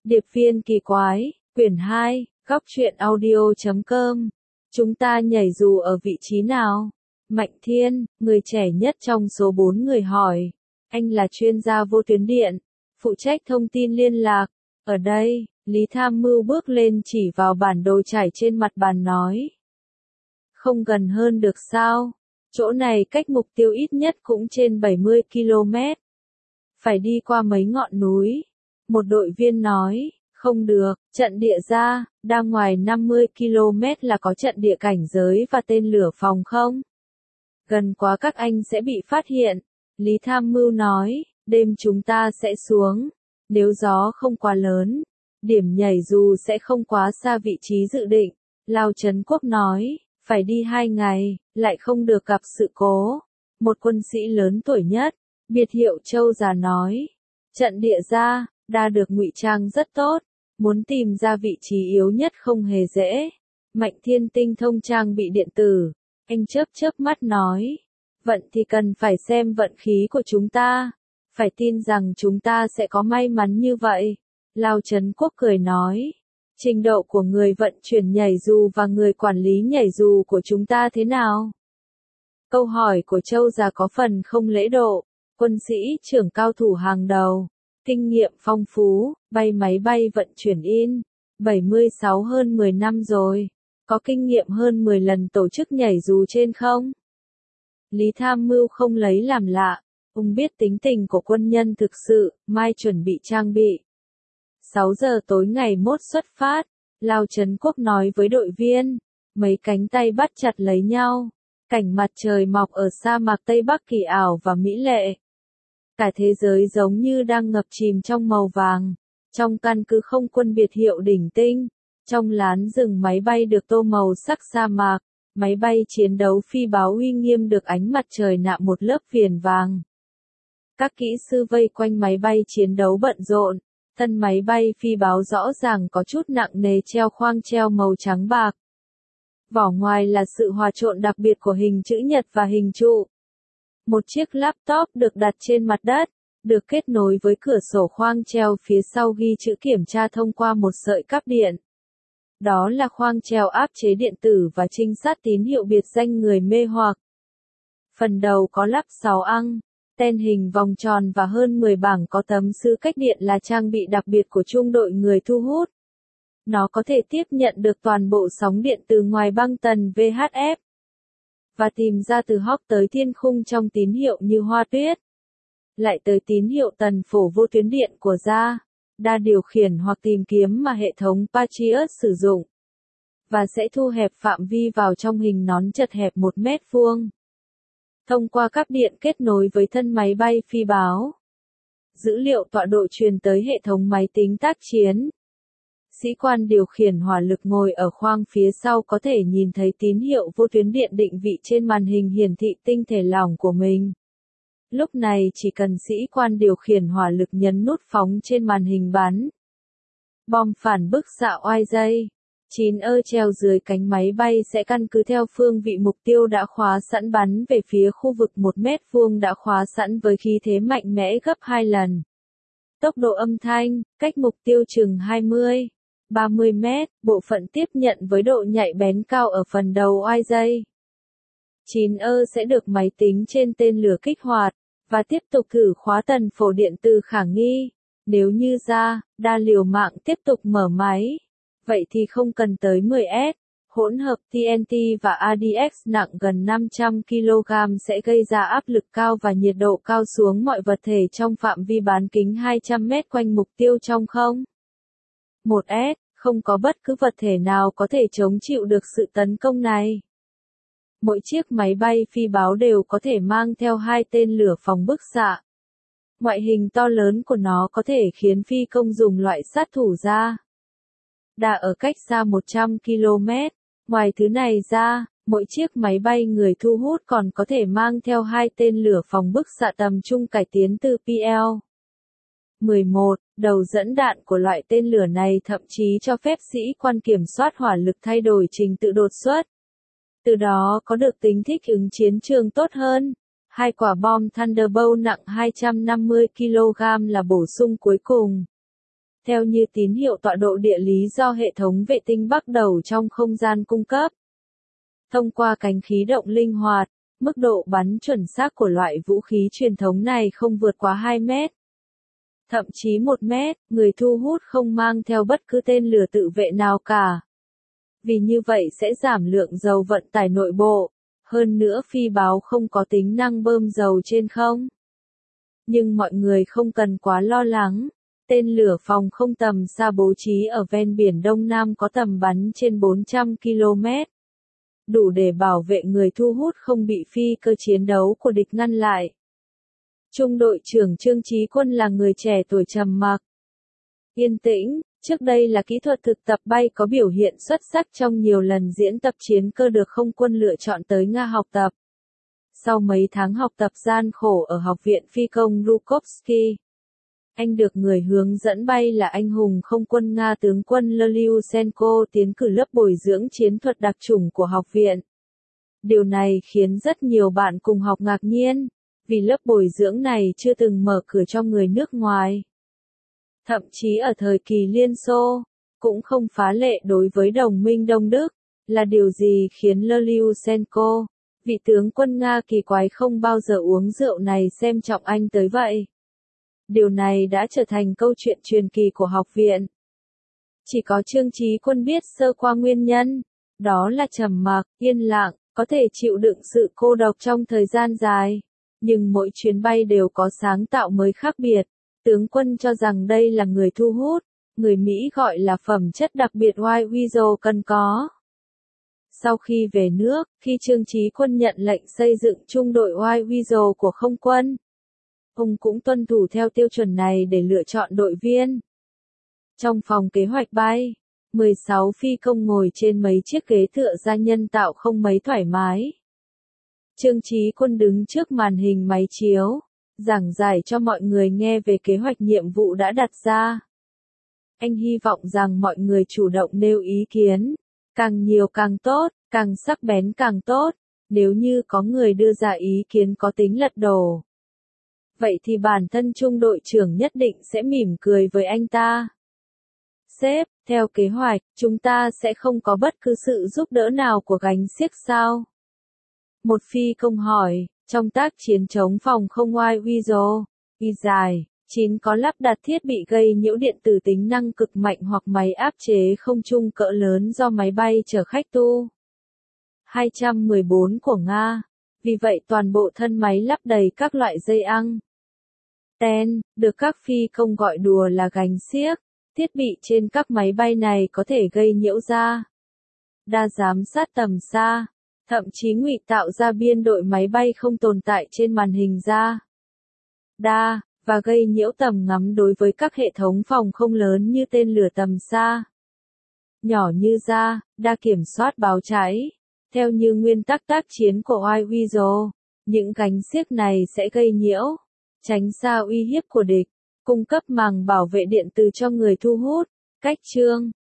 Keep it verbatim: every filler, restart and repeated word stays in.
Điệp viên kỳ quái, quyển hai, góc truyện audio chấm com. Chúng ta nhảy dù ở vị trí nào? Mạnh Thiên, người trẻ nhất trong số bốn người hỏi. Anh là chuyên gia vô tuyến điện, phụ trách thông tin liên lạc. Ở đây, Lý Tham Mưu bước lên chỉ vào bản đồ trải trên mặt bàn nói. Không gần hơn được sao? Chỗ này cách mục tiêu ít nhất cũng trên bảy mươi ki lô mét. Phải đi qua mấy ngọn núi. Một đội viên nói, không được, trận địa ra, đang ngoài năm mươi ki lô mét là có trận địa cảnh giới và tên lửa phòng không? Gần quá các anh sẽ bị phát hiện. Lý Tham Mưu nói, đêm chúng ta sẽ xuống. Nếu gió không quá lớn, điểm nhảy dù sẽ không quá xa vị trí dự định. Lao Trấn Quốc nói, phải đi hai ngày, lại không được gặp sự cố. Một quân sĩ lớn tuổi nhất, biệt hiệu Châu già nói, trận địa ra, đã được ngụy trang rất tốt, muốn tìm ra vị trí yếu nhất không hề dễ. Mạnh Thiên tinh thông trang bị điện tử, anh chớp chớp mắt nói, vận thì cần phải xem vận khí của chúng ta, phải tin rằng chúng ta sẽ có may mắn như vậy. Lao Trấn Quốc cười nói, trình độ của người vận chuyển nhảy dù và người quản lý nhảy dù của chúng ta thế nào? Câu hỏi của Châu già có phần không lễ độ, quân sĩ trưởng cao thủ hàng đầu, kinh nghiệm phong phú, bay máy bay vận chuyển in, bảy mươi sáu hơn mười năm rồi, có kinh nghiệm hơn mười lần tổ chức nhảy dù trên không? Lý Tham Mưu không lấy làm lạ, ông biết tính tình của quân nhân thực sự, mai chuẩn bị trang bị. sáu giờ tối ngày mốt xuất phát, Lao Trấn Quốc nói với đội viên, mấy cánh tay bắt chặt lấy nhau, cảnh mặt trời mọc ở sa mạc Tây Bắc kỳ ảo và mỹ lệ. Cả thế giới giống như đang ngập chìm trong màu vàng, trong căn cứ không quân biệt hiệu đỉnh tinh, trong lán rừng máy bay được tô màu sắc sa mạc, máy bay chiến đấu phi báo uy nghiêm được ánh mặt trời nạm một lớp viền vàng. Các kỹ sư vây quanh máy bay chiến đấu bận rộn, thân máy bay phi báo rõ ràng có chút nặng nề treo khoang treo màu trắng bạc. Vỏ ngoài là sự hòa trộn đặc biệt của hình chữ nhật và hình trụ. Một chiếc laptop được đặt trên mặt đất, được kết nối với cửa sổ khoang treo phía sau ghi chữ kiểm tra thông qua một sợi cáp điện. Đó là khoang treo áp chế điện tử và trinh sát tín hiệu biệt danh người mê hoặc. Phần đầu có lắp sáu ăng, ten hình vòng tròn và hơn mười bảng có tấm sứ cách điện là trang bị đặc biệt của trung đội người thu hút. Nó có thể tiếp nhận được toàn bộ sóng điện từ ngoài băng tần vê hát ép và tìm ra từ Hawk tới thiên khung trong tín hiệu như hoa tuyết, lại tới tín hiệu tần phổ vô tuyến điện của da, đa điều khiển hoặc tìm kiếm mà hệ thống Patriot sử dụng, và sẽ thu hẹp phạm vi vào trong hình nón chật hẹp một mét vuông. Thông qua cáp điện kết nối với thân máy bay phi báo. Dữ liệu tọa độ truyền tới hệ thống máy tính tác chiến. Sĩ quan điều khiển hỏa lực ngồi ở khoang phía sau có thể nhìn thấy tín hiệu vô tuyến điện định vị trên màn hình hiển thị tinh thể lỏng của mình. Lúc này chỉ cần sĩ quan điều khiển hỏa lực nhấn nút phóng trên màn hình bắn. Bom phản bức xạ oai dây. chín ơ treo dưới cánh máy bay sẽ căn cứ theo phương vị mục tiêu đã khóa sẵn bắn về phía khu vực một mét vuông đã khóa sẵn với khí thế mạnh mẽ gấp hai lần. Tốc độ âm thanh, cách mục tiêu chừng hai mươi, ba mươi mét, bộ phận tiếp nhận với độ nhạy bén cao ở phần đầu oai dây. chín ơ sẽ được máy tính trên tên lửa kích hoạt, và tiếp tục thử khóa tần phổ điện từ khả nghi. Nếu như ra, đa liều mạng tiếp tục mở máy. Vậy thì không cần tới mười ét, hỗn hợp tê en tê và a đê ích nặng gần năm trăm ki lô gam sẽ gây ra áp lực cao và nhiệt độ cao xuống mọi vật thể trong phạm vi bán kính hai trăm mét quanh mục tiêu trong không. một ét, không có bất cứ vật thể nào có thể chống chịu được sự tấn công này. Mỗi chiếc máy bay phi báo đều có thể mang theo hai tên lửa phòng bức xạ. Ngoại hình to lớn của nó có thể khiến phi công dùng loại sát thủ ra. Đã ở cách xa một trăm ki lô mét, ngoài thứ này ra, mỗi chiếc máy bay người thu hút còn có thể mang theo hai tên lửa phòng bức xạ tầm trung cải tiến từ pê lờ mười một, đầu dẫn đạn của loại tên lửa này thậm chí cho phép sĩ quan kiểm soát hỏa lực thay đổi trình tự đột xuất. Từ đó có được tính thích ứng chiến trường tốt hơn. Hai quả bom Thunderbolt nặng hai trăm năm mươi ki lô gam là bổ sung cuối cùng. theo như tín hiệu tọa độ địa lý do hệ thống vệ tinh bắt đầu trong không gian cung cấp. Thông qua cánh khí động linh hoạt, mức độ bắn chuẩn xác của loại vũ khí truyền thống này không vượt quá hai mét. Thậm chí một mét, người thu hút không mang theo bất cứ tên lửa tự vệ nào cả. Vì như vậy sẽ giảm lượng dầu vận tải nội bộ, hơn nữa phi báo không có tính năng bơm dầu trên không. Nhưng mọi người không cần quá lo lắng, tên lửa phòng không tầm xa bố trí ở ven biển Đông Nam có tầm bắn trên bốn trăm ki lô mét. Đủ để bảo vệ người thu hút không bị phi cơ chiến đấu của địch ngăn lại. Trung đội trưởng Trương Chí Quân là người trẻ tuổi trầm mặc, yên tĩnh, trước đây là kỹ thuật thực tập bay có biểu hiện xuất sắc trong nhiều lần diễn tập chiến cơ được không quân lựa chọn tới Nga học tập. Sau mấy tháng học tập gian khổ ở Học viện Phi công Zhukovsky, anh được người hướng dẫn bay là anh hùng không quân Nga tướng quân Lyushenko tiến cử lớp bồi dưỡng chiến thuật đặc chủng của học viện. Điều này khiến rất nhiều bạn cùng học ngạc nhiên, vì lớp bồi dưỡng này chưa từng mở cửa cho người nước ngoài. Thậm chí ở thời kỳ Liên Xô, cũng không phá lệ đối với đồng minh Đông Đức, là điều gì khiến Lyushenko, vị tướng quân Nga kỳ quái không bao giờ uống rượu này xem trọng anh tới vậy. Điều này đã trở thành câu chuyện truyền kỳ của học viện. Chỉ có Trương Chí Quân biết sơ qua nguyên nhân, đó là trầm mặc, yên lặng, có thể chịu đựng sự cô độc trong thời gian dài. Nhưng mỗi chuyến bay đều có sáng tạo mới khác biệt. Tướng quân cho rằng đây là người thu hút, người Mỹ gọi là phẩm chất đặc biệt White Widow cần có. Sau khi về nước, khi Trương Chí Quân nhận lệnh xây dựng trung đội White Widow của không quân, ông cũng tuân thủ theo tiêu chuẩn này để lựa chọn đội viên. Trong phòng kế hoạch bay, mười sáu phi công ngồi trên mấy chiếc ghế tựa da nhân tạo không mấy thoải mái. Trương Chí Quân đứng trước màn hình máy chiếu, giảng giải cho mọi người nghe về kế hoạch nhiệm vụ đã đặt ra. Anh hy vọng rằng mọi người chủ động nêu ý kiến, càng nhiều càng tốt, càng sắc bén càng tốt, nếu như có người đưa ra ý kiến có tính lật đổ. Vậy thì bản thân trung đội trưởng nhất định sẽ mỉm cười với anh ta. Sếp, theo kế hoạch, chúng ta sẽ không có bất cứ sự giúp đỡ nào của gánh xiếc sao? Một phi công hỏi, trong tác chiến chống phòng không White Widow, y dài, chín có lắp đặt thiết bị gây nhiễu điện tử tính năng cực mạnh hoặc máy áp chế không trung cỡ lớn do máy bay chở khách Tu hai trăm mười bốn của Nga. Vì vậy toàn bộ thân máy lắp đầy các loại dây ăng. Ten, được các phi công gọi đùa là gánh xiếc. Thiết bị trên các máy bay này có thể gây nhiễu ra. Đa giám sát tầm xa. Thậm chí ngụy tạo ra biên đội máy bay không tồn tại trên màn hình ra. Đa, và gây nhiễu tầm ngắm đối với các hệ thống phòng không lớn như tên lửa tầm xa. Nhỏ như ra, đa kiểm soát báo cháy. Theo như nguyên tắc tác chiến của White Widow, những gánh xiếc này sẽ gây nhiễu, tránh xa uy hiếp của địch, cung cấp màng bảo vệ điện từ cho người thu hút. Cách chương